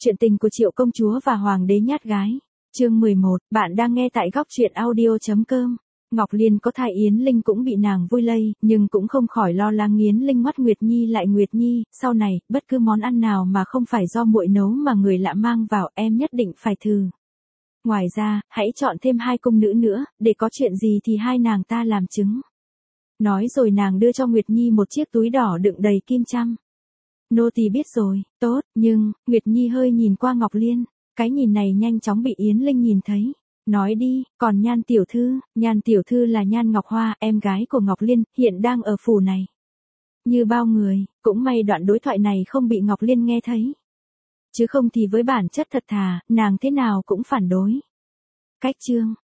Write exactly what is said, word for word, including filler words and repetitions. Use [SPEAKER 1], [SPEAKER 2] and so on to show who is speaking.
[SPEAKER 1] Chuyện tình của Triệu công chúa và hoàng đế nhát gái. Chương mười một, bạn đang nghe tại góc truyện audio chấm com. Ngọc Liên có thai Yến Linh cũng bị nàng vui lây, nhưng cũng không khỏi lo lắng Yến Linh ngoắt Nguyệt Nhi lại Nguyệt Nhi, sau này, bất cứ món ăn nào mà không phải do muội nấu mà người lạ mang vào, em nhất định phải thử. Ngoài ra, hãy chọn thêm hai cung nữ nữa, để có chuyện gì thì hai nàng ta làm chứng. Nói rồi nàng đưa cho Nguyệt Nhi một chiếc túi đỏ đựng đầy kim châm. Nô tỳ biết rồi, tốt, nhưng, Nguyệt Nhi hơi nhìn qua Ngọc Liên, cái nhìn này nhanh chóng bị Yến Linh nhìn thấy. Nói đi, còn Nhan tiểu thư, Nhan tiểu thư là Nhan Ngọc Hoa, em gái của Ngọc Liên, hiện đang ở phủ này. Như bao người, cũng may đoạn đối thoại này không bị Ngọc Liên nghe thấy. Chứ không thì với bản chất thật thà, nàng thế nào cũng phản đối. Cách chương,